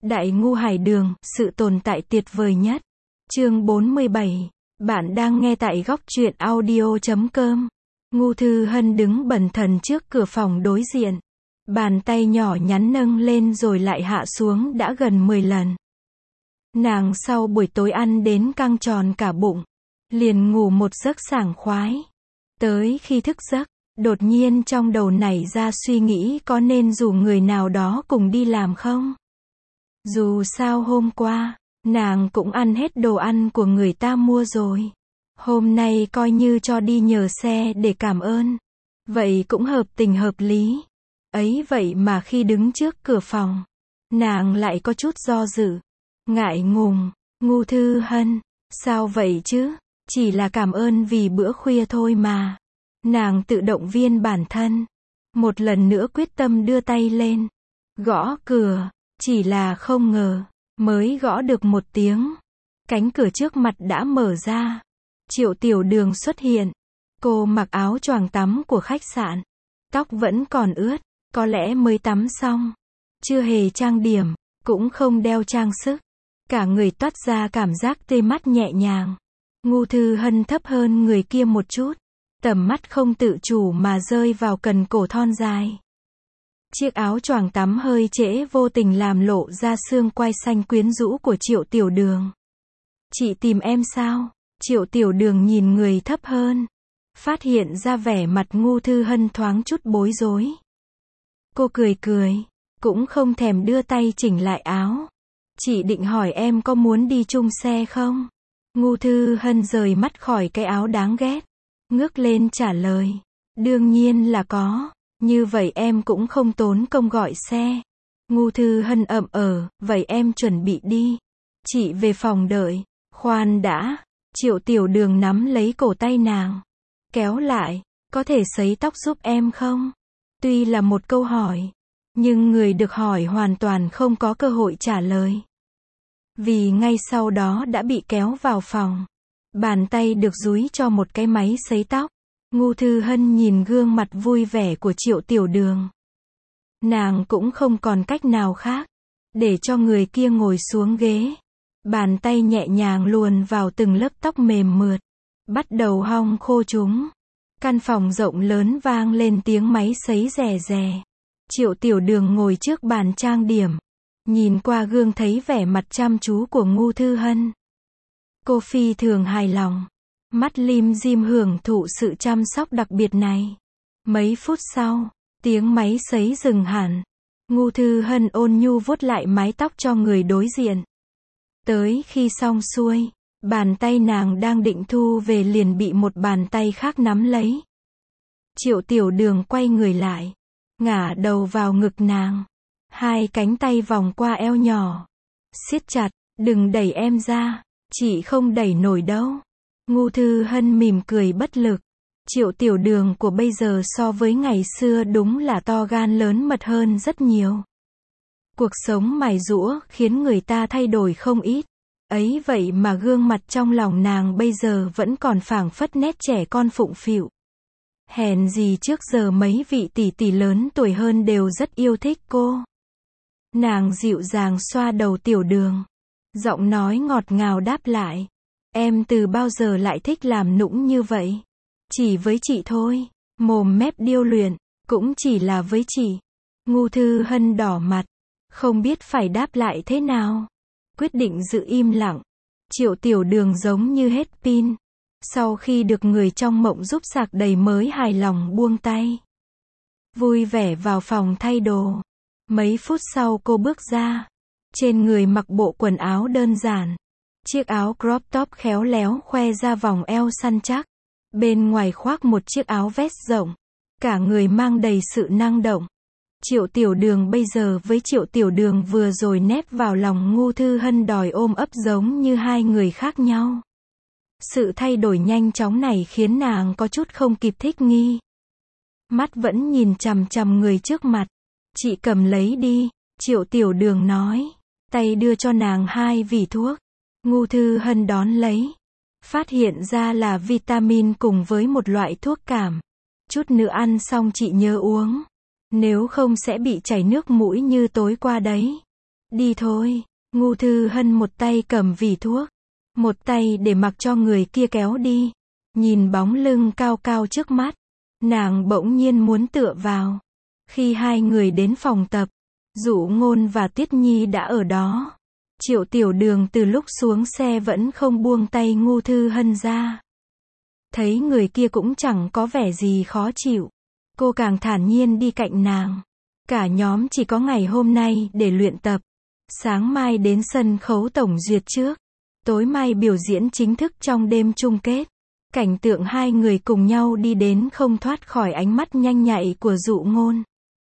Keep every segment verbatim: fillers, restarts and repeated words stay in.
Đại ngu hải đường, sự tồn tại tuyệt vời nhất. Chương bốn mươi bảy. Bạn đang nghe tại góc truyện audio chấm com. Ngu Thư Hân đứng bần thần trước cửa phòng đối diện. Bàn tay nhỏ nhắn nâng lên rồi lại hạ xuống đã gần mười lần. Nàng sau buổi tối ăn đến căng tròn cả bụng, liền ngủ một giấc sảng khoái. Tới khi thức giấc, đột nhiên trong đầu nảy ra suy nghĩ có nên rủ người nào đó cùng đi làm không? Dù sao hôm qua, nàng cũng ăn hết đồ ăn của người ta mua rồi. Hôm nay coi như cho đi nhờ xe để cảm ơn. Vậy cũng hợp tình hợp lý. Ấy vậy mà khi đứng trước cửa phòng, nàng lại có chút do dự, ngại ngùng. Ngu Thư Hân, sao vậy chứ? Chỉ là cảm ơn vì bữa khuya thôi mà. Nàng tự động viên bản thân. Một lần nữa quyết tâm đưa tay lên, gõ cửa. Chỉ là không ngờ, mới gõ được một tiếng, cánh cửa trước mặt đã mở ra. Triệu Tiểu Đường xuất hiện. Cô mặc áo choàng tắm của khách sạn. Tóc vẫn còn ướt, có lẽ mới tắm xong. Chưa hề trang điểm, cũng không đeo trang sức. Cả người toát ra cảm giác tê mắt nhẹ nhàng. Ngu Thư Hân thấp hơn người kia một chút. Tầm mắt không tự chủ mà rơi vào cần cổ thon dài. Chiếc áo choàng tắm hơi trễ vô tình làm lộ ra xương quai xanh quyến rũ của Triệu Tiểu Đường. Chị tìm em sao? Triệu Tiểu Đường nhìn người thấp hơn, phát hiện ra vẻ mặt Ngu Thư Hân thoáng chút bối rối. Cô cười cười, cũng không thèm đưa tay chỉnh lại áo. Chị định hỏi em có muốn đi chung xe không? Ngu Thư Hân rời mắt khỏi cái áo đáng ghét, ngước lên trả lời. Đương nhiên là có. Như vậy em cũng không tốn công gọi xe. Ngu Thư Hân ậm ờ, vậy em chuẩn bị đi. Chị về phòng đợi. Khoan đã. Triệu Tiểu Đường nắm lấy cổ tay nàng, kéo lại. Có thể sấy tóc giúp em không? Tuy là một câu hỏi, nhưng người được hỏi hoàn toàn không có cơ hội trả lời. Vì ngay sau đó đã bị kéo vào phòng. Bàn tay được dúi cho một cái máy sấy tóc. Ngu Thư Hân nhìn gương mặt vui vẻ của Triệu Tiểu Đường. Nàng cũng không còn cách nào khác, để cho người kia ngồi xuống ghế. Bàn tay nhẹ nhàng luồn vào từng lớp tóc mềm mượt, bắt đầu hong khô chúng. Căn phòng rộng lớn vang lên tiếng máy sấy rè rè. Triệu Tiểu Đường ngồi trước bàn trang điểm, nhìn qua gương thấy vẻ mặt chăm chú của Ngu Thư Hân. Cô phi thường hài lòng, mắt lim dim hưởng thụ sự chăm sóc đặc biệt này. Mấy phút sau, tiếng máy sấy dừng hẳn. Ngu Thư Hân ôn nhu vuốt lại mái tóc cho người đối diện. Tới khi xong xuôi, bàn tay nàng đang định thu về liền bị một bàn tay khác nắm lấy. Triệu Tiểu Đường quay người lại, ngả đầu vào ngực nàng. Hai cánh tay vòng qua eo nhỏ, siết chặt. Đừng đẩy em ra, chị không đẩy nổi đâu. Ngu Thư Hân mỉm cười bất lực. Triệu Tiểu Đường của bây giờ so với ngày xưa đúng là to gan lớn mật hơn rất nhiều. Cuộc sống mài giũa khiến người ta thay đổi không ít. Ấy vậy mà gương mặt trong lòng nàng bây giờ vẫn còn phảng phất nét trẻ con phụng phịu. Hèn gì trước giờ mấy vị tỷ tỷ lớn tuổi hơn đều rất yêu thích cô. Nàng dịu dàng xoa đầu Tiểu Đường, giọng nói ngọt ngào đáp lại. Em từ bao giờ lại thích làm nũng như vậy? Chỉ với chị thôi. Mồm mép điêu luyện, cũng chỉ là với chị. Ngu Thư Hân đỏ mặt, không biết phải đáp lại thế nào. Quyết định giữ im lặng. Triệu Tiểu Đường giống như hết pin. Sau khi được người trong mộng giúp sạc đầy mới hài lòng buông tay. Vui vẻ vào phòng thay đồ. Mấy phút sau cô bước ra. Trên người mặc bộ quần áo đơn giản. Chiếc áo crop top khéo léo khoe ra vòng eo săn chắc. Bên ngoài khoác một chiếc áo vest rộng. Cả người mang đầy sự năng động. Triệu Tiểu Đường bây giờ với Triệu Tiểu Đường vừa rồi nép vào lòng Ngu Thư Hân đòi ôm ấp giống như hai người khác nhau. Sự thay đổi nhanh chóng này khiến nàng có chút không kịp thích nghi. Mắt vẫn nhìn chằm chằm người trước mặt. Chị cầm lấy đi, Triệu Tiểu Đường nói. Tay đưa cho nàng hai vỉ thuốc. Ngu Thư Hân đón lấy. Phát hiện ra là vitamin cùng với một loại thuốc cảm. Chút nữa ăn xong chị nhớ uống. Nếu không sẽ bị chảy nước mũi như tối qua đấy. Đi thôi. Ngô Thư Hân một tay cầm vỉ thuốc, một tay để mặc cho người kia kéo đi. Nhìn bóng lưng cao cao trước mắt, nàng bỗng nhiên muốn tựa vào. Khi hai người đến phòng tập, Dụ Ngôn và Tuyết Nhi đã ở đó. Triệu Tiểu Đường từ lúc xuống xe vẫn không buông tay Ngô Thư Hân ra. Thấy người kia cũng chẳng có vẻ gì khó chịu, cô càng thản nhiên đi cạnh nàng. Cả nhóm chỉ có ngày hôm nay để luyện tập. Sáng mai đến sân khấu tổng duyệt trước. Tối mai biểu diễn chính thức trong đêm chung kết. Cảnh tượng hai người cùng nhau đi đến không thoát khỏi ánh mắt nhanh nhạy của Dụ Ngôn.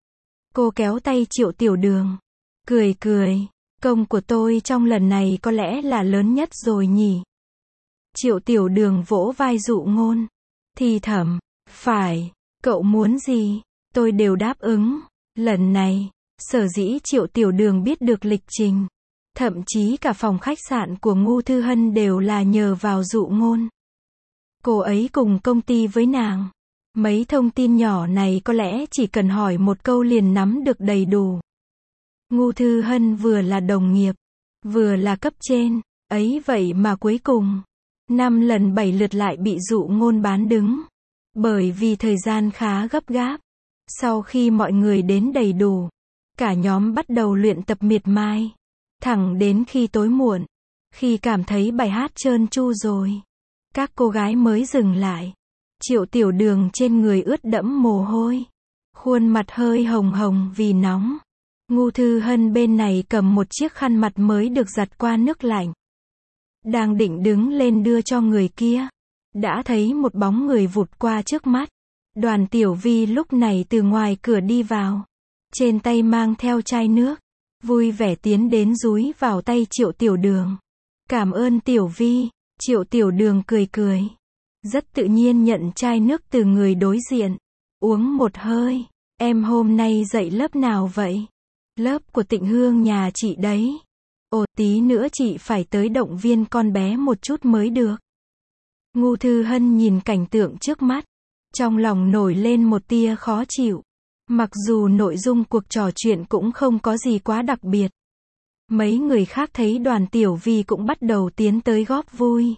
Cô kéo tay Triệu Tiểu Đường, cười cười. Công của tôi trong lần này có lẽ là lớn nhất rồi nhỉ. Triệu Tiểu Đường vỗ vai Dụ Ngôn, thì thầm, phải, cậu muốn gì, tôi đều đáp ứng. Lần này, sở dĩ Triệu Tiểu Đường biết được lịch trình, thậm chí cả phòng khách sạn của Ngô Thư Hân đều là nhờ vào Dụ Ngôn. Cô ấy cùng công ty với nàng. Mấy thông tin nhỏ này có lẽ chỉ cần hỏi một câu liền nắm được đầy đủ. Ngô Thư Hân vừa là đồng nghiệp, vừa là cấp trên, ấy vậy mà cuối cùng, năm lần bảy lượt lại bị Dụ Ngôn bán đứng. Bởi vì thời gian khá gấp gáp. Sau khi mọi người đến đầy đủ, cả nhóm bắt đầu luyện tập miệt mài. Thẳng đến khi tối muộn, khi cảm thấy bài hát trơn tru rồi, các cô gái mới dừng lại. Triệu Tiểu Đường trên người ướt đẫm mồ hôi, khuôn mặt hơi hồng hồng vì nóng. Ngô Thư Hân bên này cầm một chiếc khăn mặt mới được giặt qua nước lạnh. Đang định đứng lên đưa cho người kia, đã thấy một bóng người vụt qua trước mắt. Đoàn Tiểu Vi lúc này từ ngoài cửa đi vào, trên tay mang theo chai nước, vui vẻ tiến đến dúi vào tay Triệu Tiểu Đường. Cảm ơn Tiểu Vi. Triệu Tiểu Đường cười cười, rất tự nhiên nhận chai nước từ người đối diện, uống một hơi. Em hôm nay dạy lớp nào vậy? Lớp của Tịnh Hương nhà chị đấy. Ồ, tí nữa chị phải tới động viên con bé một chút mới được. Ngô Thư Hân nhìn cảnh tượng trước mắt, trong lòng nổi lên một tia khó chịu. Mặc dù nội dung cuộc trò chuyện cũng không có gì quá đặc biệt. Mấy người khác thấy Đoàn Tiểu Vi cũng bắt đầu tiến tới góp vui.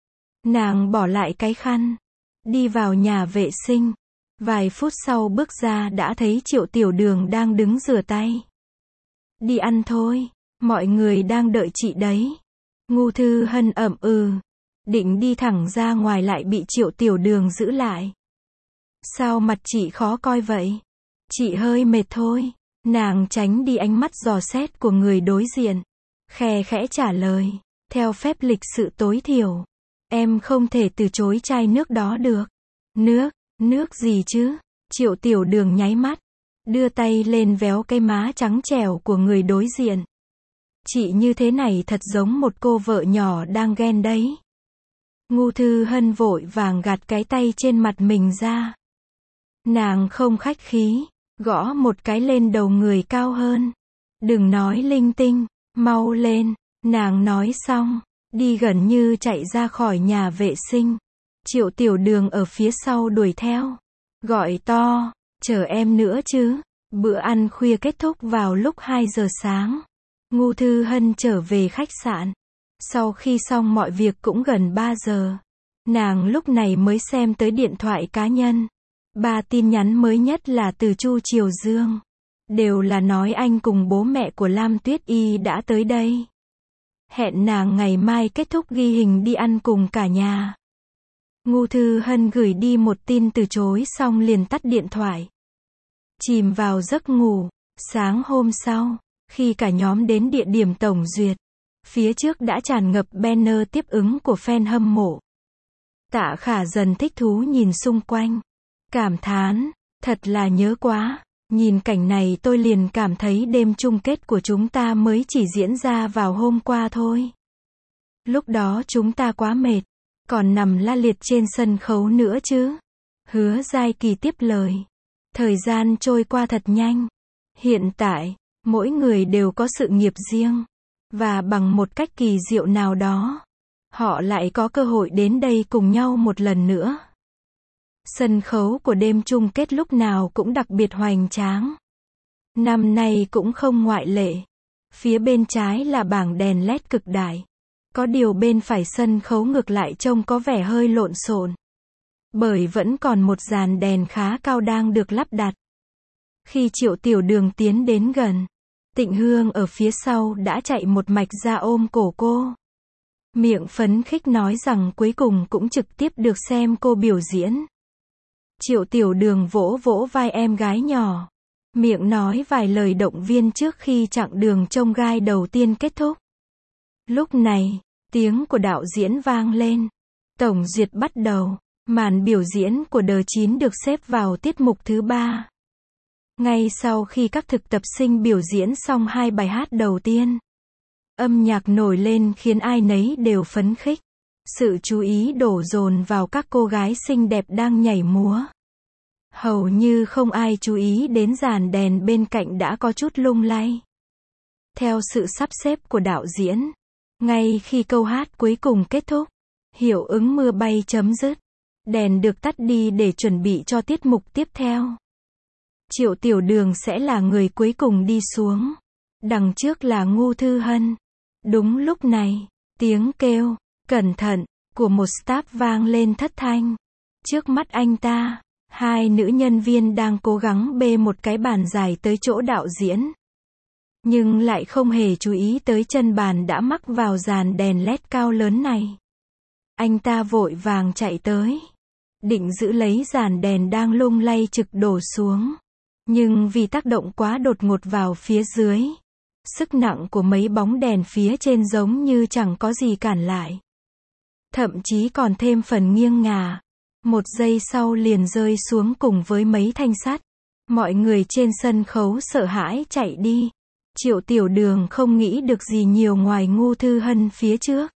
Nàng bỏ lại cái khăn, đi vào nhà vệ sinh. Vài phút sau bước ra đã thấy Triệu Tiểu Đường đang đứng rửa tay. Đi ăn thôi, mọi người đang đợi chị đấy. Ngô Thư Hân ậm ừ, định đi thẳng ra ngoài lại bị Triệu Tiểu Đường giữ lại. Sao mặt chị khó coi vậy? Chị hơi mệt thôi. Nàng tránh đi ánh mắt dò xét của người đối diện, khe khẽ trả lời, theo phép lịch sự tối thiểu, em không thể từ chối chai nước đó được. Nước, nước gì chứ? Triệu Tiểu Đường nháy mắt, đưa tay lên véo cái má trắng trẻo của người đối diện. Chị như thế này thật giống một cô vợ nhỏ đang ghen đấy. Ngô Thư Hân vội vàng gạt cái tay trên mặt mình ra. Nàng không khách khí, gõ một cái lên đầu người cao hơn. Đừng nói linh tinh, mau lên. Nàng nói xong, đi gần như chạy ra khỏi nhà vệ sinh. Triệu Tiểu Đường ở phía sau đuổi theo, gọi to, chờ em nữa chứ. Bữa ăn khuya kết thúc vào lúc hai giờ sáng. Ngô Thư Hân trở về khách sạn. Sau khi xong mọi việc cũng gần ba giờ. Nàng lúc này mới xem tới điện thoại cá nhân. Ba tin nhắn mới nhất là từ Chu Triều Dương. Đều là nói anh cùng bố mẹ của Lam Tuyết Y đã tới đây. Hẹn nàng ngày mai kết thúc ghi hình đi ăn cùng cả nhà. Ngô Thư Hân gửi đi một tin từ chối xong liền tắt điện thoại. Chìm vào giấc ngủ. Sáng hôm sau, khi cả nhóm đến địa điểm tổng duyệt, phía trước đã tràn ngập banner tiếp ứng của fan hâm mộ. Tạ Khả dần thích thú nhìn xung quanh, cảm thán, thật là nhớ quá. Nhìn cảnh này tôi liền cảm thấy đêm chung kết của chúng ta mới chỉ diễn ra vào hôm qua thôi. Lúc đó chúng ta quá mệt, còn nằm la liệt trên sân khấu nữa chứ. Hứa Giai Kỳ tiếp lời. Thời gian trôi qua thật nhanh. Hiện tại, mỗi người đều có sự nghiệp riêng. Và bằng một cách kỳ diệu nào đó, họ lại có cơ hội đến đây cùng nhau một lần nữa. Sân khấu của đêm chung kết lúc nào cũng đặc biệt hoành tráng. Năm nay cũng không ngoại lệ. Phía bên trái là bảng đèn led cực đại. Có điều bên phải sân khấu ngược lại trông có vẻ hơi lộn xộn. Bởi vẫn còn một dàn đèn khá cao đang được lắp đặt. Khi Triệu Tiểu Đường tiến đến gần, Tịnh Hương ở phía sau đã chạy một mạch ra ôm cổ cô. Miệng phấn khích nói rằng cuối cùng cũng trực tiếp được xem cô biểu diễn. Triệu Tiểu Đường vỗ vỗ vai em gái nhỏ. Miệng nói vài lời động viên trước khi chặng đường chông gai đầu tiên kết thúc. Lúc này, tiếng của đạo diễn vang lên. Tổng duyệt bắt đầu. Màn biểu diễn của đờ chín được xếp vào tiết mục thứ ba. Ngay sau khi các thực tập sinh biểu diễn xong hai bài hát đầu tiên, âm nhạc nổi lên khiến ai nấy đều phấn khích. Sự chú ý đổ dồn vào các cô gái xinh đẹp đang nhảy múa. Hầu như không ai chú ý đến dàn đèn bên cạnh đã có chút lung lay. Theo sự sắp xếp của đạo diễn, ngay khi câu hát cuối cùng kết thúc, hiệu ứng mưa bay chấm dứt. Đèn được tắt đi để chuẩn bị cho tiết mục tiếp theo. Triệu Tiểu Đường sẽ là người cuối cùng đi xuống. Đằng trước là Ngô Thư Hân. Đúng lúc này, tiếng kêu, cẩn thận, của một staff vang lên thất thanh. Trước mắt anh ta, hai nữ nhân viên đang cố gắng bê một cái bàn dài tới chỗ đạo diễn. Nhưng lại không hề chú ý tới chân bàn đã mắc vào dàn đèn led cao lớn này. Anh ta vội vàng chạy tới. Định giữ lấy dàn đèn đang lung lay trực đổ xuống. Nhưng vì tác động quá đột ngột vào phía dưới, sức nặng của mấy bóng đèn phía trên giống như chẳng có gì cản lại. Thậm chí còn thêm phần nghiêng ngả. Một giây sau liền rơi xuống cùng với mấy thanh sắt. Mọi người trên sân khấu sợ hãi chạy đi. Triệu Tiểu Đường không nghĩ được gì nhiều ngoài Ngô Thư Hân phía trước.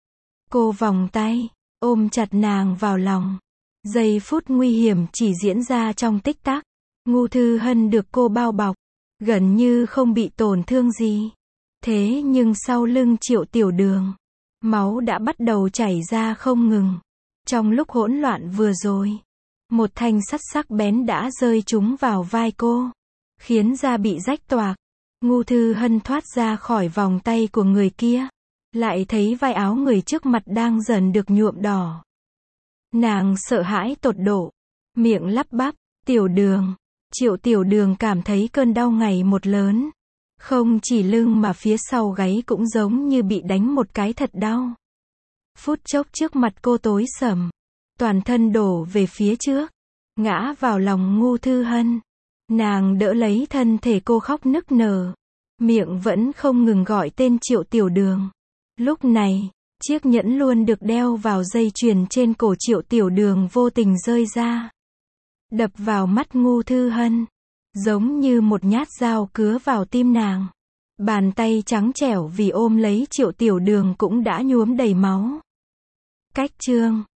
Cô vòng tay, ôm chặt nàng vào lòng. Giây phút nguy hiểm chỉ diễn ra trong tích tắc. Ngô Thư Hân được cô bao bọc, gần như không bị tổn thương gì. Thế nhưng sau lưng Triệu Tiểu Đường, máu đã bắt đầu chảy ra không ngừng. Trong lúc hỗn loạn vừa rồi, một thanh sắt sắc bén đã rơi trúng vào vai cô, khiến da bị rách toạc. Ngô Thư Hân thoát ra khỏi vòng tay của người kia, lại thấy vai áo người trước mặt đang dần được nhuộm đỏ. Nàng sợ hãi tột độ, miệng lắp bắp, Tiểu Đường. Triệu Tiểu Đường cảm thấy cơn đau ngày một lớn. Không chỉ lưng mà phía sau gáy cũng giống như bị đánh một cái thật đau. Phút chốc trước mặt cô tối sầm, toàn thân đổ về phía trước, ngã vào lòng Ngô Thư Hân. Nàng đỡ lấy thân thể cô khóc nức nở, miệng vẫn không ngừng gọi tên Triệu Tiểu Đường. Lúc này, chiếc nhẫn luôn được đeo vào dây chuyền trên cổ Triệu Tiểu Đường vô tình rơi ra. Đập vào mắt Ngô Thư Hân, giống như một nhát dao cứa vào tim nàng. Bàn tay trắng trẻo vì ôm lấy Triệu Tiểu Đường cũng đã nhuốm đầy máu. Cách chương